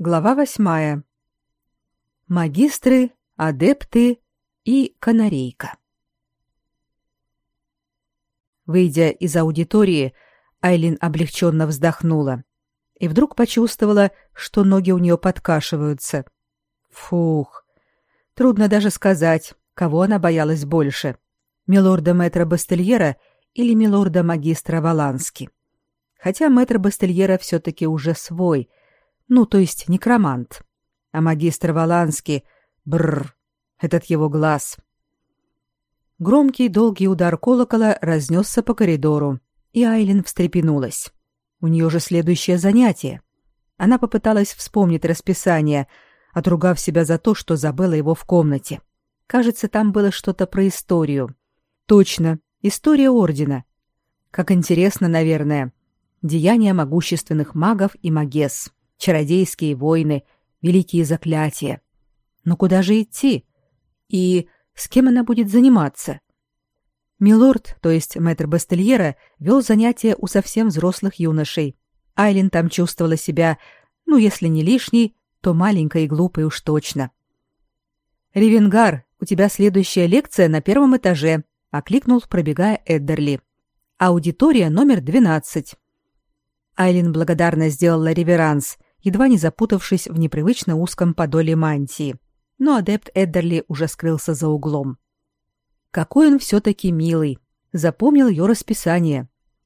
Глава 8. Магистры, адепты и канарейка. Выйдя из аудитории, Айлин облегченно вздохнула и вдруг почувствовала, что ноги у нее подкашиваются. Фух! Трудно даже сказать, кого она боялась больше — милорда-мэтра Бастельера или милорда-магистра Валански. Хотя мэтр Бастельера все-таки уже свой — то есть некромант. А магистр Валански — этот его глаз. Громкий долгий удар колокола разнесся по коридору, и Айлин встрепенулась. У нее же следующее занятие. Она попыталась вспомнить расписание, отругав себя за то, что забыла его в комнате. Кажется, там было что-то про историю. Точно, история ордена. Как интересно, наверное. Деяния могущественных магов и магесс. Чародейские войны, великие заклятия. Но куда же идти? И с кем она будет заниматься? Милорд, то есть мэтр Бастельера, вел занятия у совсем взрослых юношей. Айлин там чувствовала себя, если не лишней, то маленькой и глупой уж точно. «Ревенгар, у тебя следующая лекция на 1 этаже», — окликнул, пробегая Эддерли. «Аудитория номер 12». Айлин благодарно сделала реверанс, едва не запутавшись в непривычно узком подоле мантии. Но адепт Эддерли уже скрылся за углом. Какой он все-таки милый. Запомнил ее расписание.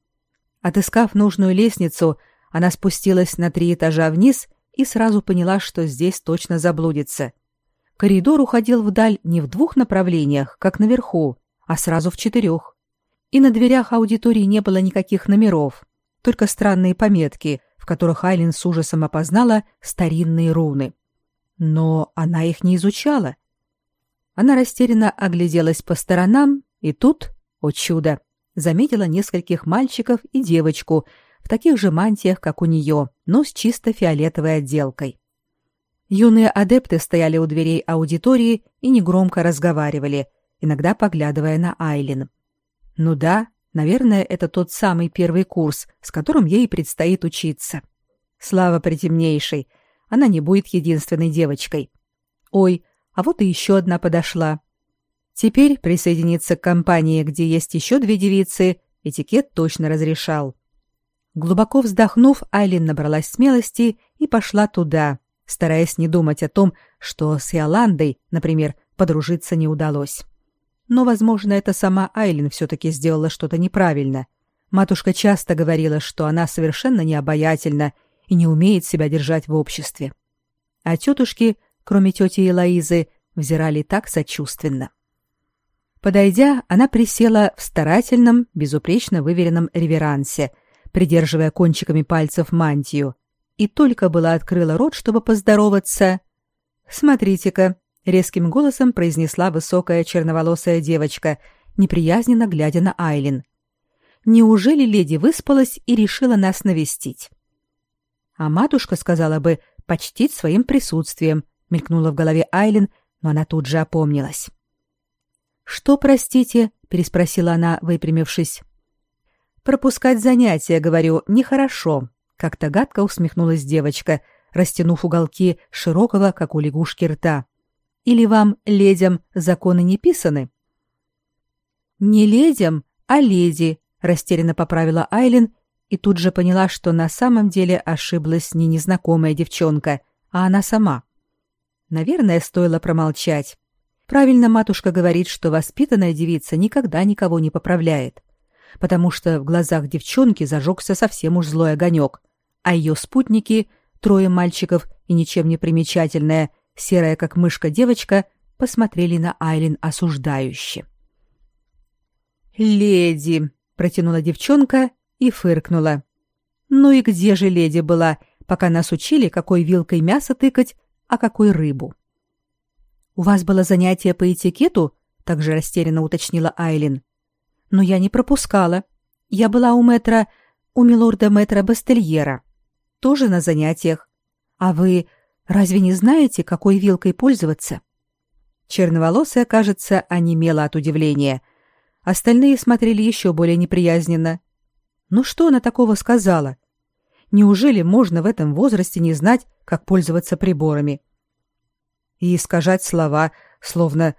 Отыскав нужную лестницу, она спустилась на 3 этажа вниз и сразу поняла, что здесь точно заблудится. Коридор уходил вдаль не в 2 направлениях, как наверху, а сразу в 4. И на дверях аудитории не было никаких номеров, только странные пометки, в которых Айлин с ужасом опознала старинные руны. Но она их не изучала. Она растерянно огляделась по сторонам, и тут, о чудо, заметила нескольких мальчиков и девочку в таких же мантиях, как у нее, но с чисто фиолетовой отделкой. Юные адепты стояли у дверей аудитории и негромко разговаривали, иногда поглядывая на Айлин. Ну да, наверное, это тот самый 1 курс, с которым ей предстоит учиться. Слава притемнейшей, она не будет единственной девочкой. Ой, а вот и еще одна подошла. Теперь присоединиться к компании, где есть еще 2 девицы, этикет точно разрешал. Глубоко вздохнув, Айлин набралась смелости и пошла туда, стараясь не думать о том, что с Иоландой, например, подружиться не удалось. Но, возможно, это сама Айлин все-таки сделала что-то неправильно. Матушка часто говорила, что она совершенно необаятельна и не умеет себя держать в обществе. А тетушки, кроме тети Элоизы, взирали так сочувственно. Подойдя, она присела в старательном, безупречно выверенном реверансе, придерживая кончиками пальцев мантию, и только была открыла рот, чтобы поздороваться. «Смотрите-ка», — резким голосом произнесла высокая черноволосая девочка, неприязненно глядя на Айлин. «Неужели леди выспалась и решила нас навестить?» «А матушка сказала бы почтить своим присутствием», — мелькнула в голове Айлин, но она тут же опомнилась. «Что, простите?» — переспросила она, выпрямившись. «Пропускать занятия, говорю, нехорошо», — как-то гадко усмехнулась девочка, растянув уголки широкого, как у лягушки, рта. «Или вам, ледям, законы не писаны?» «Не ледям, а леди», — растерянно поправила Айлин и тут же поняла, что на самом деле ошиблась не незнакомая девчонка, а она сама. Наверное, стоило промолчать. Правильно матушка говорит, что воспитанная девица никогда никого не поправляет, потому что в глазах девчонки зажегся совсем уж злой огонек, а ее спутники, 3 мальчиков и ничем не примечательная, серая как мышка девочка, посмотрели на Айлин осуждающе. «Леди», — протянула девчонка и фыркнула. «Ну и где же леди была, пока нас учили, какой вилкой мясо тыкать, а какой рыбу?» «У вас было занятие по этикету?» — также растерянно уточнила Айлин. «Но я не пропускала. Я была у милорда-мэтра Бастельера. Тоже на занятиях. А вы разве не знаете, какой вилкой пользоваться?» Черноволосая, кажется, онемела от удивления. Остальные смотрели еще более неприязненно. Ну что она такого сказала? Неужели можно в этом возрасте не знать, как пользоваться приборами? И искажать слова, словно...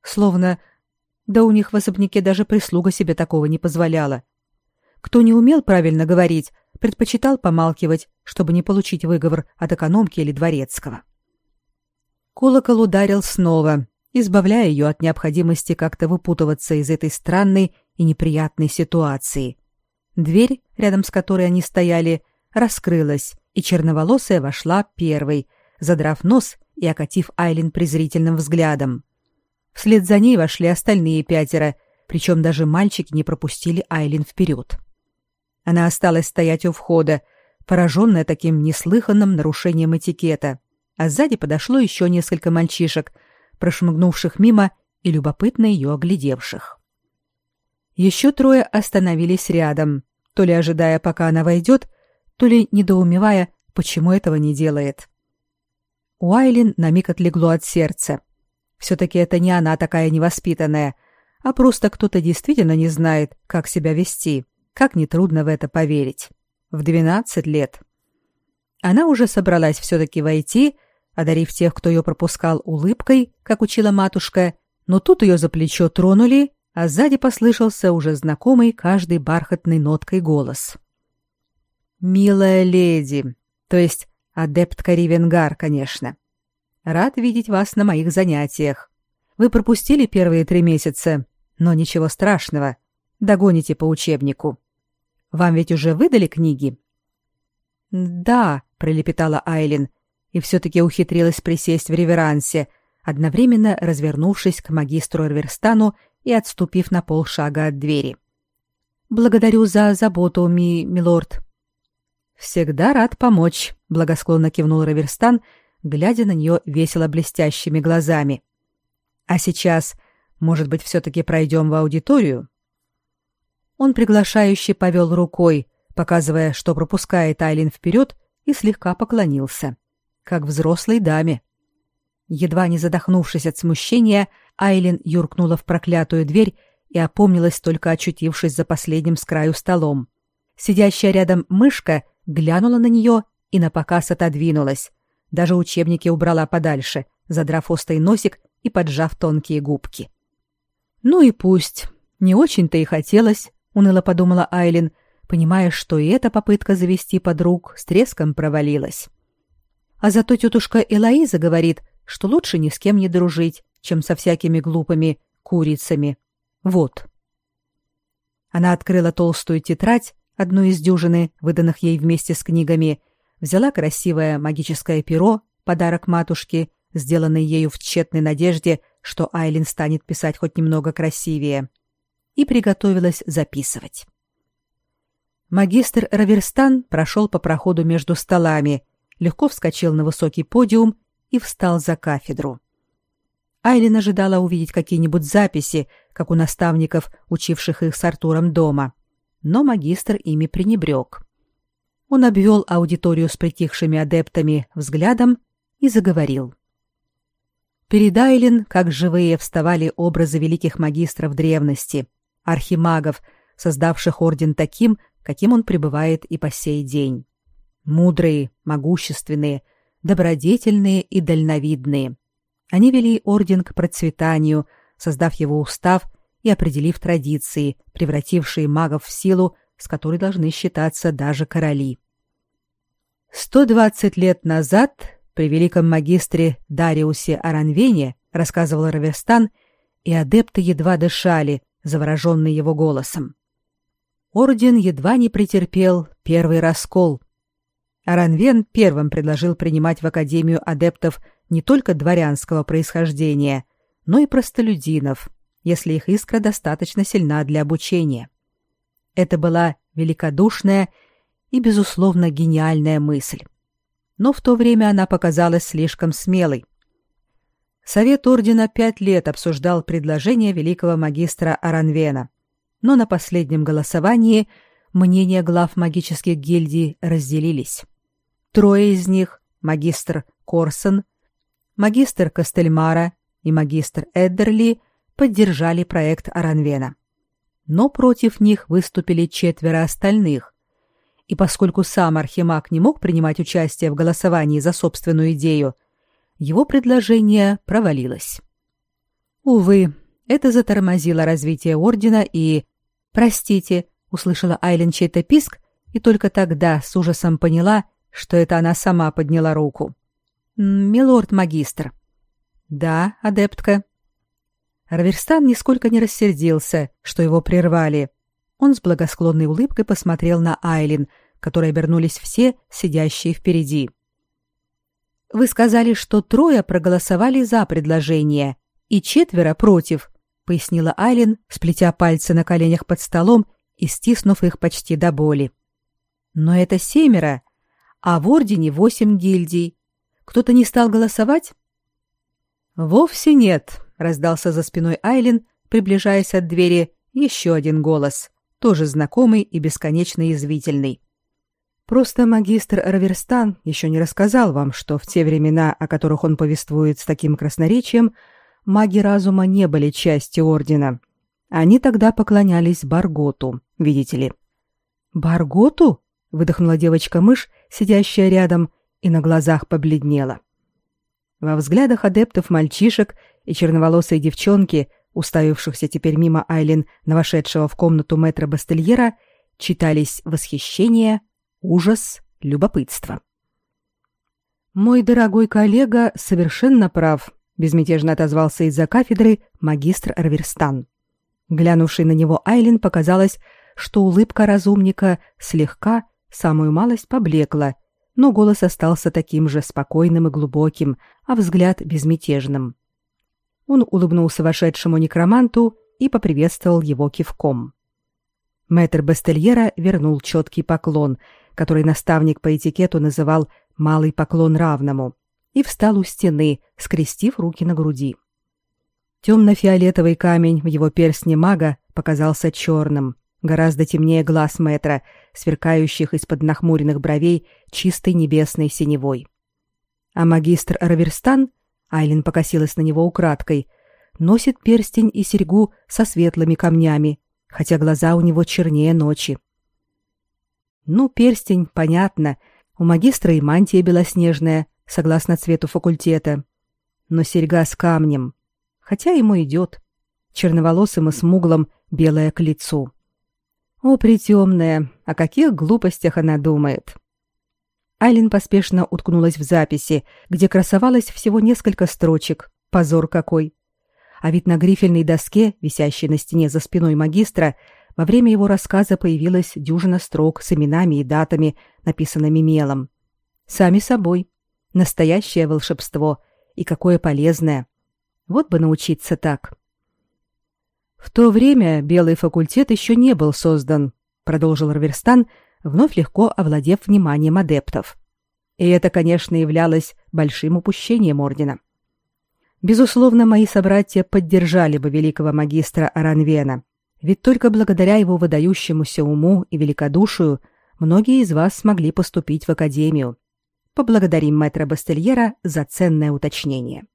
Да у них в особняке даже прислуга себе такого не позволяла. Кто не умел правильно говорить, предпочитал помалкивать, чтобы не получить выговор от экономки или дворецкого. Колокол ударил снова, избавляя ее от необходимости как-то выпутываться из этой странной и неприятной ситуации. Дверь, рядом с которой они стояли, раскрылась, и черноволосая вошла первой, задрав нос и окатив Айлин презрительным взглядом. Вслед за ней вошли остальные 5, причем даже мальчики не пропустили Айлин вперед. Она осталась стоять у входа, пораженная таким неслыханным нарушением этикета, а сзади подошло еще несколько мальчишек, прошмыгнувших мимо и любопытно ее оглядевших. Еще 3 остановились рядом, то ли ожидая, пока она войдет, то ли недоумевая, почему этого не делает. У Айлин на миг отлегло от сердца. Все-таки это не она такая невоспитанная, а просто кто-то действительно не знает, как себя вести, как нетрудно в это поверить. В 12 лет. Она уже собралась все-таки войти, одарив тех, кто ее пропускал, улыбкой, как учила матушка, но тут ее за плечо тронули, а сзади послышался уже знакомый каждой бархатной ноткой голос. «Милая леди, то есть адептка Ривенгар, конечно. Рад видеть вас на моих занятиях. Вы пропустили первые 3 месяца, но ничего страшного. Догоните по учебнику. Вам ведь уже выдали книги?» «Да», — пролепетала Айлин, и все-таки ухитрилась присесть в реверансе, одновременно развернувшись к магистру Раверстану и отступив на полшага от двери. «Благодарю за заботу, милорд». «Всегда рад помочь», — благосклонно кивнул Раверстан, глядя на нее весело блестящими глазами. «А сейчас, может быть, все-таки пройдем в аудиторию?» Он приглашающе повел рукой, показывая, что пропускает Айлин вперед, и слегка поклонился, как взрослой даме. Едва не задохнувшись от смущения, Айлин юркнула в проклятую дверь и опомнилась, только очутившись за последним с краю столом. Сидящая рядом мышка глянула на нее и напоказ отодвинулась. Даже учебники убрала подальше, задрав острый носик и поджав тонкие губки. «Ну и пусть. Не очень-то и хотелось», — уныло подумала Айлин, понимая, что и эта попытка завести подруг с треском провалилась. А зато тетушка Элоиза говорит, что лучше ни с кем не дружить, чем со всякими глупыми курицами. Вот. Она открыла толстую тетрадь, одну из дюжины, выданных ей вместе с книгами, взяла красивое магическое перо, подарок матушке, сделанный ею в тщетной надежде, что Айлин станет писать хоть немного красивее, и приготовилась записывать. Магистр Раверстан прошел по проходу между столами, легко вскочил на высокий подиум и встал за кафедру. Айлин ожидала увидеть какие-нибудь записи, как у наставников, учивших их с Артуром дома, но магистр ими пренебрег. Он обвел аудиторию с притихшими адептами взглядом и заговорил. Перед Айлин, как живые, вставали образы великих магистров древности, архимагов, создавших орден таким, каким он пребывает и по сей день. Мудрые, могущественные, добродетельные и дальновидные. Они вели орден к процветанию, создав его устав и определив традиции, превратившие магов в силу, с которой должны считаться даже короли. 120 лет назад при великом магистре Дариусе Аранвене, рассказывал Раверстан, и адепты едва дышали, завороженные его голосом. Орден едва не претерпел первый раскол. Аранвен первым предложил принимать в Академию адептов не только дворянского происхождения, но и простолюдинов, если их искра достаточно сильна для обучения. Это была великодушная и, безусловно, гениальная мысль. Но в то время она показалась слишком смелой. Совет ордена 5 лет обсуждал предложение великого магистра Аранвена, но на последнем голосовании мнения глав магических гильдий разделились. 3 из них, магистр Корсон, магистр Костельмара и магистр Эддерли, поддержали проект Аранвена. Но против них выступили 4 остальных, и поскольку сам архимаг не мог принимать участие в голосовании за собственную идею, его предложение провалилось. Увы, это затормозило развитие ордена и... «Простите», — услышала Айлин чей-то писк, и только тогда с ужасом поняла, что это она сама подняла руку. «Милорд-магистр». «Да, адептка». Раверстан нисколько не рассердился, что его прервали. Он с благосклонной улыбкой посмотрел на Айлин, которой обернулись все, сидящие впереди. «Вы сказали, что 3 проголосовали за предложение и 4 против», — пояснила Айлин, сплетя пальцы на коленях под столом и стиснув их почти до боли. «Но это 7, а в ордене 8 гильдий. Кто-то не стал голосовать?» «Вовсе нет», — раздался за спиной Айлин, приближаясь от двери, еще один голос, тоже знакомый и бесконечно язвительный. «Просто магистр Раверстан еще не рассказал вам, что в те времена, о которых он повествует с таким красноречием, маги разума не были частью ордена. Они тогда поклонялись Барготу, видите ли». «Барготу?» — выдохнула девочка-мышь, сидящая рядом, и на глазах побледнела. Во взглядах адептов мальчишек и черноволосой девчонки, уставившихся теперь мимо Айлин на вошедшего в комнату мэтра Бастельера, читались восхищение, ужас, любопытство. «Мой дорогой коллега совершенно прав», — безмятежно отозвался из-за кафедры магистр Раверстан. Глянувшей на него Айлин показалось, что улыбка разумника слегка, самую малость поблекла, но голос остался таким же спокойным и глубоким, а взгляд безмятежным. Он улыбнулся вошедшему некроманту и поприветствовал его кивком. Мэтр Бастельера вернул четкий поклон, который наставник по этикету называл «малый поклон равному», и встал у стены, скрестив руки на груди. Темно-фиолетовый камень в его перстне мага показался черным, гораздо темнее глаз мэтра, сверкающих из-под нахмуренных бровей чистой небесной синевой. А магистр Раверстан, Айлин покосилась на него украдкой, носит перстень и серьгу со светлыми камнями, хотя глаза у него чернее ночи. Ну, перстень, понятно, у магистра и мантия белоснежная, согласно цвету факультета. Но серьга с камнем, хотя ему идет, черноволосым и смуглым, белая к лицу. О, притемная, о каких глупостях она думает. Айлин поспешно уткнулась в записи, где красовалось всего несколько строчек. Позор какой! А ведь на грифельной доске, висящей на стене за спиной магистра, во время его рассказа появилась дюжина строк с именами и датами, написанными мелом. Сами собой. Настоящее волшебство. И какое полезное. Вот бы научиться так. В то время белый факультет еще не был создан, продолжил Раверстан, вновь легко овладев вниманием адептов. И это, конечно, являлось большим упущением ордена. Безусловно, мои собратья поддержали бы великого магистра Аранвена, ведь только благодаря его выдающемуся уму и великодушию многие из вас смогли поступить в академию. Поблагодарим мэтра Бастельера за ценное уточнение.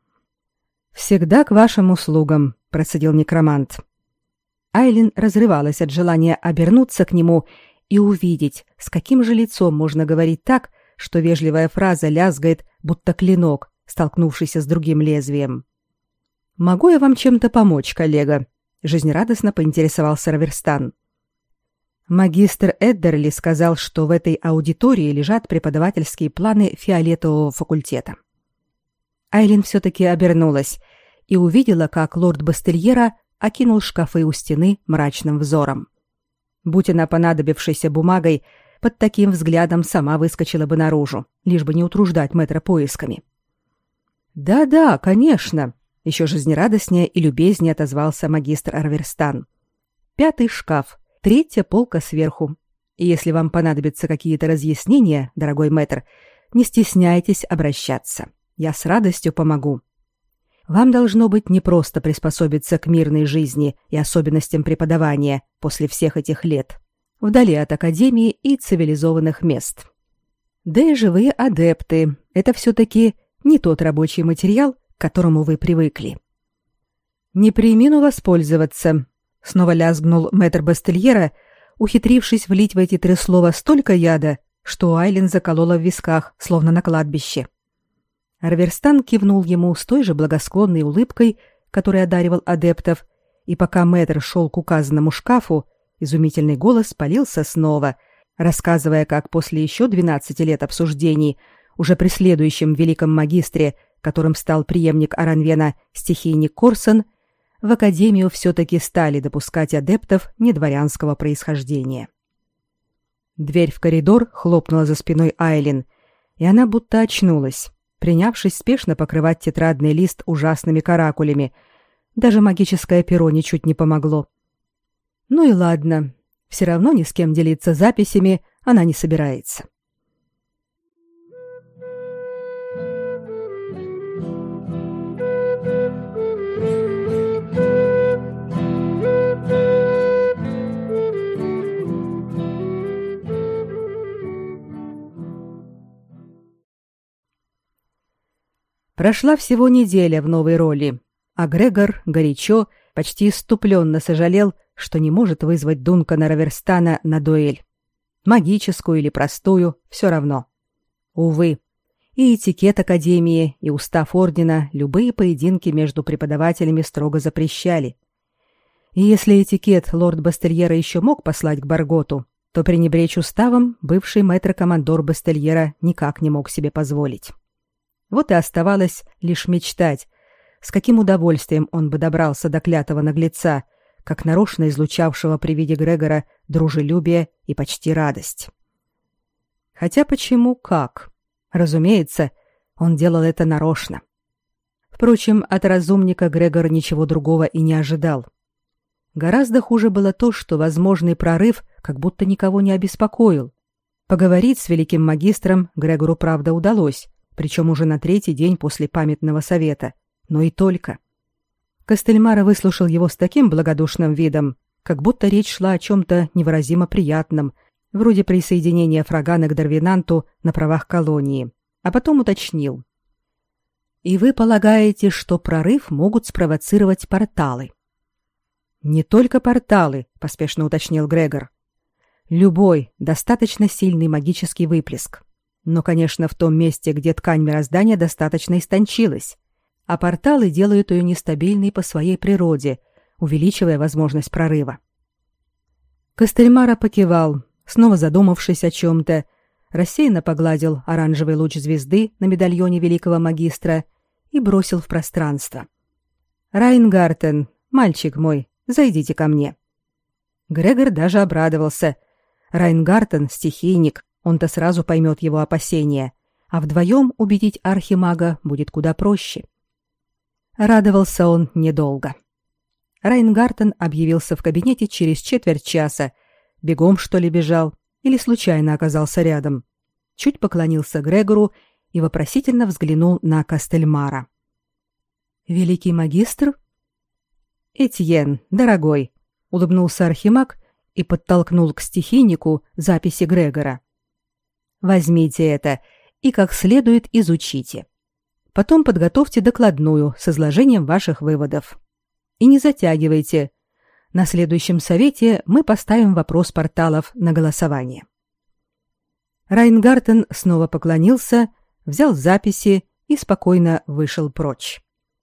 «Всегда к вашим услугам», — процедил некромант. Айлин разрывалась от желания обернуться к нему и увидеть, с каким же лицом можно говорить так, что вежливая фраза лязгает, будто клинок, столкнувшийся с другим лезвием. «Могу я вам чем-то помочь, коллега?» — жизнерадостно поинтересовался Раверстан. Магистр Эддерли сказал, что в этой аудитории лежат преподавательские планы фиолетового факультета. Айлин все-таки обернулась и увидела, как лорд Бастельера окинул шкафы у стены мрачным взором. Будь она понадобившейся бумагой, под таким взглядом сама выскочила бы наружу, лишь бы не утруждать мэтра поисками. «Да-да, конечно», — еще жизнерадостнее и любезнее отозвался магистр Раверстан. «5-й шкаф, 3-я полка сверху. И если вам понадобятся какие-то разъяснения, дорогой мэтр, не стесняйтесь обращаться. Я с радостью помогу. Вам должно быть непросто приспособиться к мирной жизни и особенностям преподавания после всех этих лет, вдали от академии и цивилизованных мест. Да и живые адепты — это все-таки не тот рабочий материал, к которому вы привыкли». «Не премину воспользоваться», — снова лязгнул мэтр Бастельера, ухитрившись влить в эти 3 слова столько яда, что Айлин заколола в висках, словно на кладбище. Раверстан кивнул ему с той же благосклонной улыбкой, которой одаривал адептов, и пока мэтр шел к указанному шкафу, изумительный голос полился снова, рассказывая, как после еще 12 лет обсуждений, уже при следующем великом магистре, которым стал преемник Аранвена, стихийник Корсон, в академию все-таки стали допускать адептов недворянского происхождения. Дверь в коридор хлопнула за спиной Айлин, и она будто очнулась, принявшись спешно покрывать тетрадный лист ужасными каракулями. Даже магическое перо ничуть не помогло. Ну и ладно, все равно ни с кем делиться записями она не собирается. Прошла всего неделя в новой роли, а Грегор горячо, почти исступленно сожалел, что не может вызвать Дункана Раверстана на дуэль. Магическую или простую, все равно. Увы, и этикет Академии, и устав Ордена любые поединки между преподавателями строго запрещали. И если этикет лорд Бастельера еще мог послать к Барготу, то пренебречь уставом бывший мэтр-командор Бастельера никак не мог себе позволить. Вот и оставалось лишь мечтать, с каким удовольствием он бы добрался до клятого наглеца, как нарочно излучавшего при виде Грегора дружелюбие и почти радость. Хотя почему как? Разумеется, он делал это нарочно. Впрочем, от разумника Грегор ничего другого и не ожидал. Гораздо хуже было то, что возможный прорыв как будто никого не обеспокоил. Поговорить с великим магистром Грегору, правда, удалось, причем уже на 3-й день после памятного совета, но и только. Костельмара выслушал его с таким благодушным видом, как будто речь шла о чем-то невыразимо приятном, вроде присоединения Фрагана к Дарвинанту на правах колонии, а потом уточнил. «И вы полагаете, что прорыв могут спровоцировать порталы?» «Не только порталы», — поспешно уточнил Грегор. «Любой, достаточно сильный магический выплеск. Но, конечно, в том месте, где ткань мироздания достаточно истончилась, а порталы делают ее нестабильной по своей природе, увеличивая возможность прорыва». Костельмара покивал, снова задумавшись о чем-то, рассеянно погладил оранжевый луч звезды на медальоне великого магистра и бросил в пространство. «Райнгартен, мальчик мой, зайдите ко мне». Грегор даже обрадовался. Райнгартен — стихийник, он-то сразу поймет его опасения, а вдвоем убедить архимага будет куда проще. Радовался он недолго. Райнгартен объявился в кабинете через четверть часа, бегом, что ли, бежал, или случайно оказался рядом. Чуть поклонился Грегору и вопросительно взглянул на Костельмара. «Великий магистр?» «Этьен, дорогой», — улыбнулся архимаг и подтолкнул к стихийнику записи Грегора. «Возьмите это и как следует изучите. Потом подготовьте докладную с изложением ваших выводов. И не затягивайте. На следующем совете мы поставим вопрос порталов на голосование». Райнгартен снова поклонился, взял записи и спокойно вышел прочь.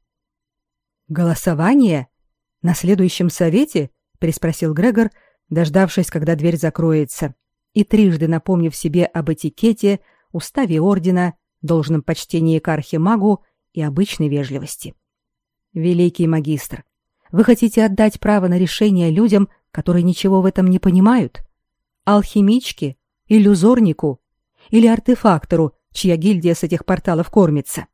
«Голосование? На следующем совете?» — переспросил Грегор, дождавшись, когда дверь закроется, и трижды напомнив себе об этикете, уставе ордена, должном почтении к архимагу и обычной вежливости. «Великий магистр, вы хотите отдать право на решение людям, которые ничего в этом не понимают? Алхимичке, иллюзорнику или артефактору, чья гильдия с этих порталов кормится?»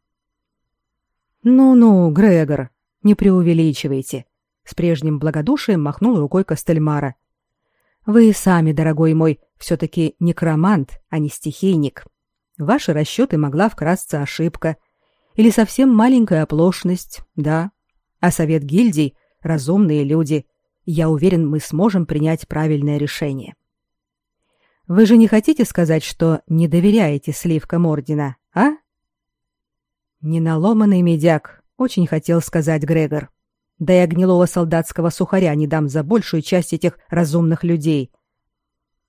«Ну-ну, Грегор, не преувеличивайте», — с прежним благодушием махнул рукой Костельмара. «Вы сами, дорогой мой, все-таки некромант, а не стихийник. В ваши расчеты могла вкрасться ошибка или совсем маленькая оплошность, да. А совет гильдий — разумные люди. Я уверен, мы сможем принять правильное решение. Вы же не хотите сказать, что не доверяете сливкам ордена, а?» «Неналоманный медяк», — очень хотел сказать Грегор. «Да и гнилого солдатского сухаря не дам за большую часть этих разумных людей.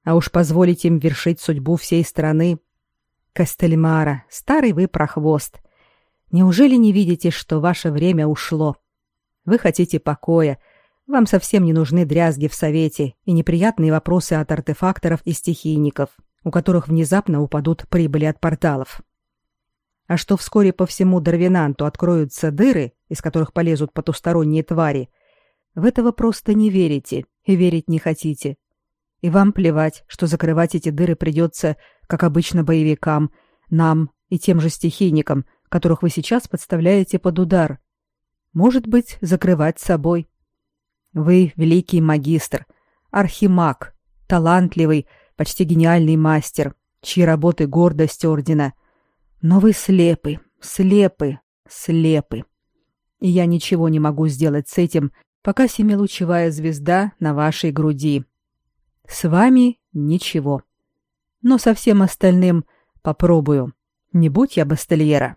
А уж позволить им вершить судьбу всей страны. Кастельмара, старый вы прохвост. Неужели не видите, что ваше время ушло? Вы хотите покоя. Вам совсем не нужны дрязги в совете и неприятные вопросы от артефакторов и стихийников, у которых внезапно упадут прибыли от порталов. А что вскоре по всему Дарвинанту откроются дыры, из которых полезут потусторонние твари, в это вы просто не верите и верить не хотите. И вам плевать, что закрывать эти дыры придется, как обычно, боевикам, нам и тем же стихийникам, которых вы сейчас подставляете под удар. Может быть, закрывать собой. Вы великий магистр, архимаг, талантливый, почти гениальный мастер, чьи работы гордость ордена. Но вы слепы, слепы, слепы. И я ничего не могу сделать с этим, пока семилучевая звезда на вашей груди. С вами ничего. Но со всем остальным попробую. Не будь я Бастельера.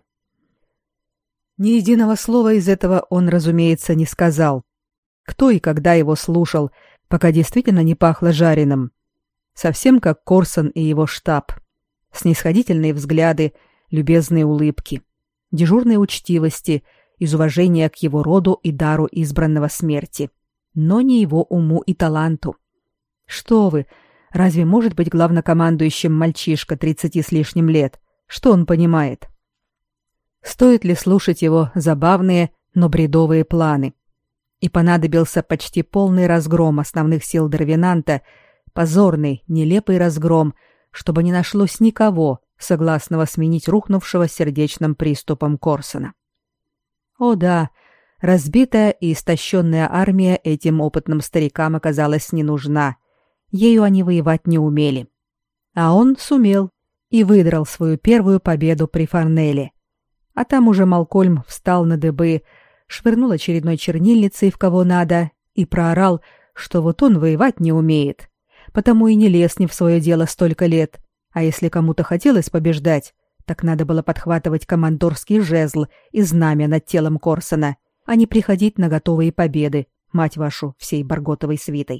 Ни единого слова из этого он, разумеется, не сказал. Кто и когда его слушал, пока действительно не пахло жареным. Совсем как Корсон и его штаб. Снисходительные взгляды, любезные улыбки, дежурные учтивости из уважения к его роду и дару избранного смерти, но не его уму и таланту. Что вы, разве может быть главнокомандующим мальчишка 30 с лишним лет? Что он понимает? Стоит ли слушать его забавные, но бредовые планы? И понадобился почти полный разгром основных сил Дарвинанта, позорный, нелепый разгром, чтобы не нашлось никого, согласного сменить рухнувшего сердечным приступом Корсона. О да, разбитая и истощенная армия этим опытным старикам оказалась не нужна. Ею они воевать не умели. А он сумел и выдрал свою первую победу при Фарнеле. А там уже Малкольм встал на дыбы, швырнул очередной чернильницей в кого надо и проорал, что вот он воевать не умеет, потому и не лез не в свое дело столько лет, а если кому-то хотелось побеждать, так надо было подхватывать командорский жезл и знамя над телом Корсона, а не приходить на готовые победы, мать вашу, всей Барготовой свитой.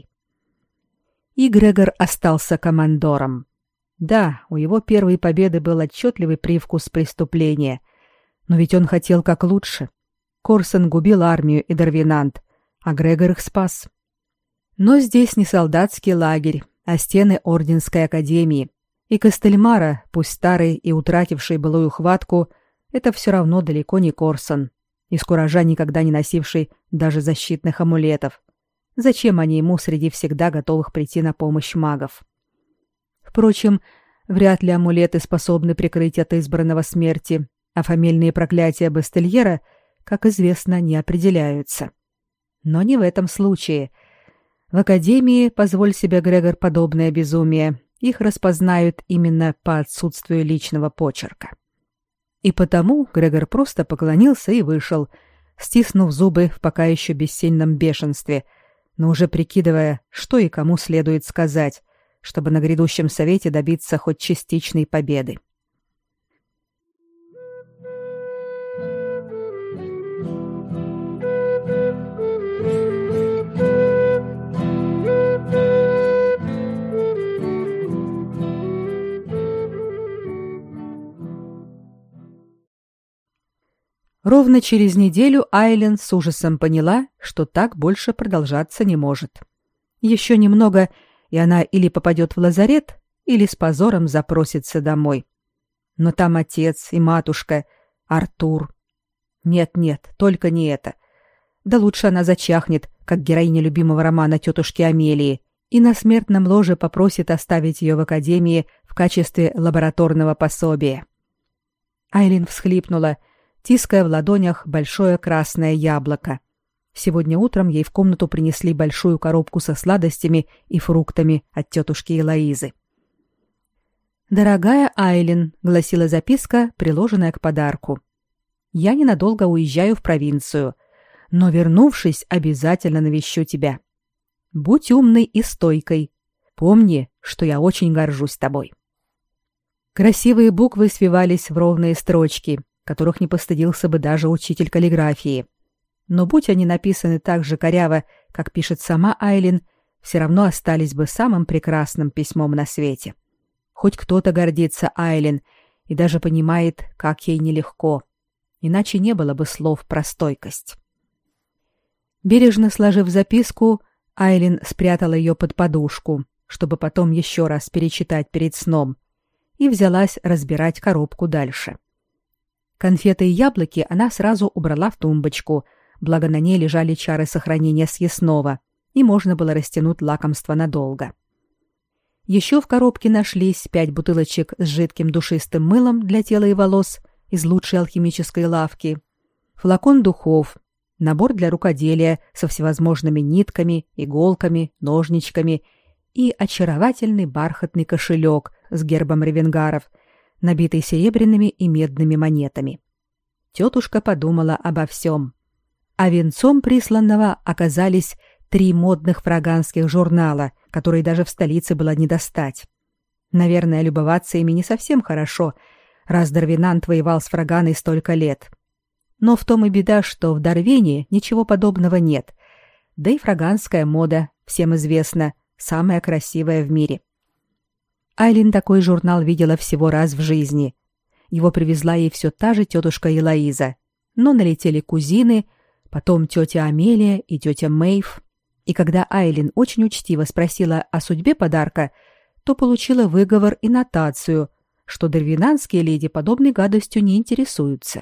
И Грегор остался командором. Да, у его первой победы был отчетливый привкус преступления, но ведь он хотел как лучше. Корсон губил армию и Дарвинант, а Грегор их спас. Но здесь не солдатский лагерь, а стены Орденской академии. И Кастельмара, пусть старый и утративший былую хватку, это все равно далеко не Корсон, из куража никогда не носивший даже защитных амулетов. Зачем они ему среди всегда готовых прийти на помощь магов? Впрочем, вряд ли амулеты способны прикрыть от избранного смерти, а фамильные проклятия Бастельера, как известно, не определяются. Но не в этом случае. В академии, позволь себе, Грегор, подобное безумие, их распознают именно по отсутствию личного почерка. И потому Грегор просто поклонился и вышел, стиснув зубы в пока еще бессильном бешенстве, но уже прикидывая, что и кому следует сказать, чтобы на грядущем совете добиться хоть частичной победы. Ровно через неделю Айлен с ужасом поняла, что так больше продолжаться не может. Еще немного, и она или попадет в лазарет, или с позором запросится домой. Но там отец и матушка, Артур. Нет, только не это. Да лучше она зачахнет, как героиня любимого романа тетушки Амелии, и на смертном ложе попросит оставить ее в академии в качестве лабораторного пособия. Айлен всхлипнула, тиская в ладонях большое красное яблоко. Сегодня утром ей в комнату принесли большую коробку со сладостями и фруктами от тетушки Элоизы. «Дорогая Айлен», — гласила записка, приложенная к подарку, — «я ненадолго уезжаю в провинцию, но, вернувшись, обязательно навещу тебя. Будь умной и стойкой. Помни, что я очень горжусь тобой». Красивые буквы свивались в ровные строчки, которых не постыдился бы даже учитель каллиграфии. Но будь они написаны так же коряво, как пишет сама Айлен, все равно остались бы самым прекрасным письмом на свете. Хоть кто-то гордится Айлин и даже понимает, как ей нелегко. Иначе не было бы слов про стойкость. Бережно сложив записку, Айлин спрятала ее под подушку, чтобы потом еще раз перечитать перед сном, и взялась разбирать коробку дальше. Конфеты и яблоки она сразу убрала в тумбочку, благо на ней лежали чары сохранения съестного, и можно было растянуть лакомство надолго. Еще в коробке нашлись 5 бутылочек с жидким душистым мылом для тела и волос из лучшей алхимической лавки, флакон духов, набор для рукоделия со всевозможными нитками, иголками, ножничками и очаровательный бархатный кошелек с гербом ревенгаров, набитый серебряными и медными монетами. Тетушка подумала обо всем. А венцом присланного оказались 3 модных фраганских журнала, которые даже в столице было не достать. Наверное, любоваться ими не совсем хорошо, раз Дарвинант воевал с Фраганой столько лет. Но в том и беда, что в Дарвине ничего подобного нет. Да и фраганская мода, всем известно, самая красивая в мире. Айлин такой журнал видела всего раз в жизни. Его привезла ей все та же тетушка Элоиза, но налетели кузины, потом тетя Амелия и тетя Мэйв. И когда Айлин очень учтиво спросила о судьбе подарка, то получила выговор и нотацию, что дарвинанские леди подобной гадостью не интересуются.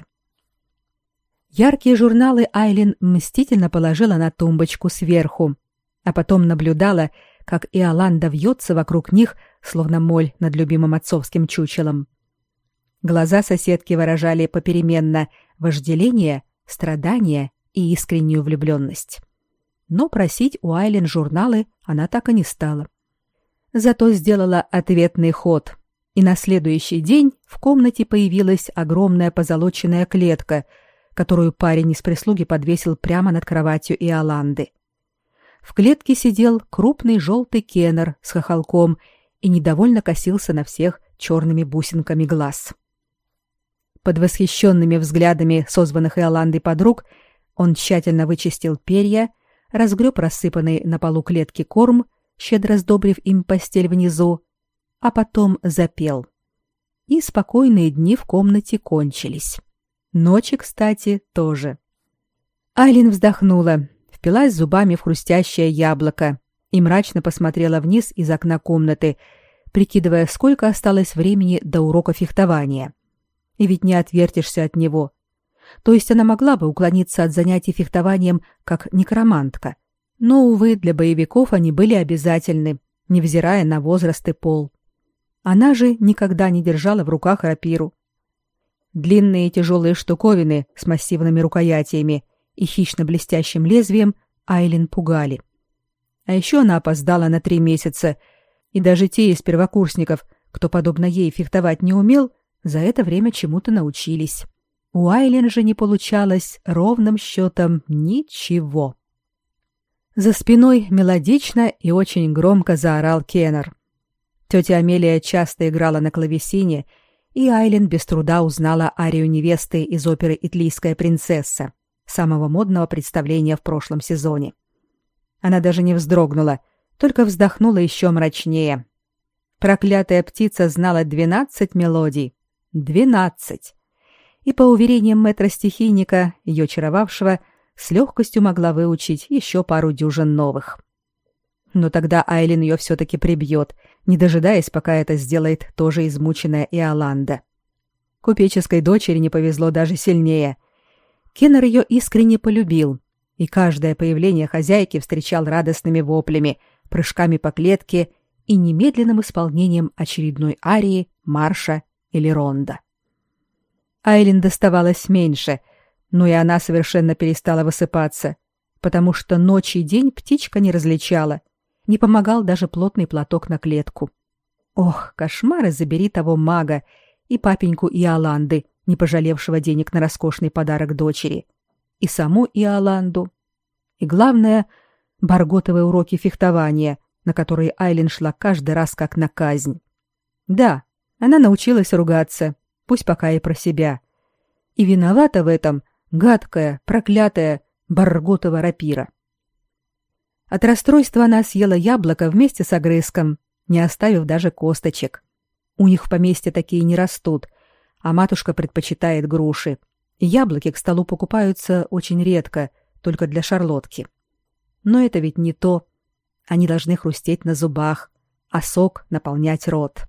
Яркие журналы Айлин мстительно положила на тумбочку сверху, а потом наблюдала, как Иоланда вьется вокруг них, словно моль над любимым отцовским чучелом. Глаза соседки выражали попеременно вожделение, страдание и искреннюю влюбленность. Но просить у Айлин журналы она так и не стала. Зато сделала ответный ход, и на следующий день в комнате появилась огромная позолоченная клетка, которую парень из прислуги подвесил прямо над кроватью Иоланды. В клетке сидел крупный желтый кеннер с хохолком и недовольно косился на всех черными бусинками глаз. Под восхищенными взглядами созванных Иоландой подруг он тщательно вычистил перья, разгреб рассыпанный на полу клетки корм, щедро сдобрив им постель внизу, а потом запел. И спокойные дни в комнате кончились. Ночи, кстати, тоже. Айлин вздохнула, впилась зубами в хрустящее яблоко и мрачно посмотрела вниз из окна комнаты, прикидывая, сколько осталось времени до урока фехтования. И ведь не отвертишься от него. То есть она могла бы уклониться от занятий фехтованием как некромантка, но, увы, для боевиков они были обязательны, невзирая на возраст и пол. Она же никогда не держала в руках рапиру. Длинные тяжелые штуковины с массивными рукоятями и хищно-блестящим лезвием Айлин пугали. А еще она опоздала на 3 месяца, и даже те из первокурсников, кто, подобно ей, фехтовать не умел, за это время чему-то научились. У Айлин же не получалось ровным счетом ничего. За спиной мелодично и очень громко заорал Кеннер. Тетя Амелия часто играла на клавесине, и Айлин без труда узнала арию невесты из оперы «Итлийская принцесса», самого модного представления в прошлом сезоне. Она даже не вздрогнула, только вздохнула еще мрачнее. Проклятая птица знала 12 мелодий. 12. И, по уверениям мэтра-стихийника, ее чаровавшего, с легкостью могла выучить еще пару дюжин новых. Но тогда Айлин ее все-таки прибьет, не дожидаясь, пока это сделает тоже измученная Иоланда. Купеческой дочери не повезло даже сильнее. Кеннер ее искренне полюбил, и каждое появление хозяйки встречал радостными воплями, прыжками по клетке и немедленным исполнением очередной арии, марша или ронда. Айлин доставалось меньше, но и она совершенно перестала высыпаться, потому что ночь и день птичка не различала, не помогал даже плотный платок на клетку. Ох, кошмары забери того мага и папеньку Иоланды, не пожалевшего денег на роскошный подарок дочери, и саму Иоланду. И главное, барготовые уроки фехтования, на которые Айлин шла каждый раз как на казнь. Да, она научилась ругаться, пусть пока и про себя. И виновата в этом гадкая, проклятая Барготова рапира. От расстройства она съела яблоко вместе с огрызком, не оставив даже косточек. У них в поместье такие не растут, а матушка предпочитает груши. И яблоки к столу покупаются очень редко, только для шарлотки. Но это ведь не то. Они должны хрустеть на зубах, а сок наполнять рот.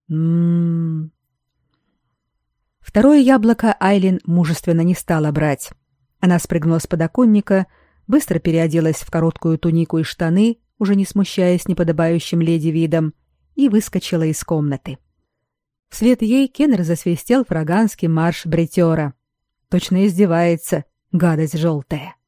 Второе яблоко Айлин мужественно не стала брать. Она спрыгнула с подоконника, быстро переоделась в короткую тунику и штаны, уже не смущаясь неподобающим леди видом, и выскочила из комнаты. Вслед ей Кеннер засвистел фраганский марш бретера. Точно издевается, гадость желтая.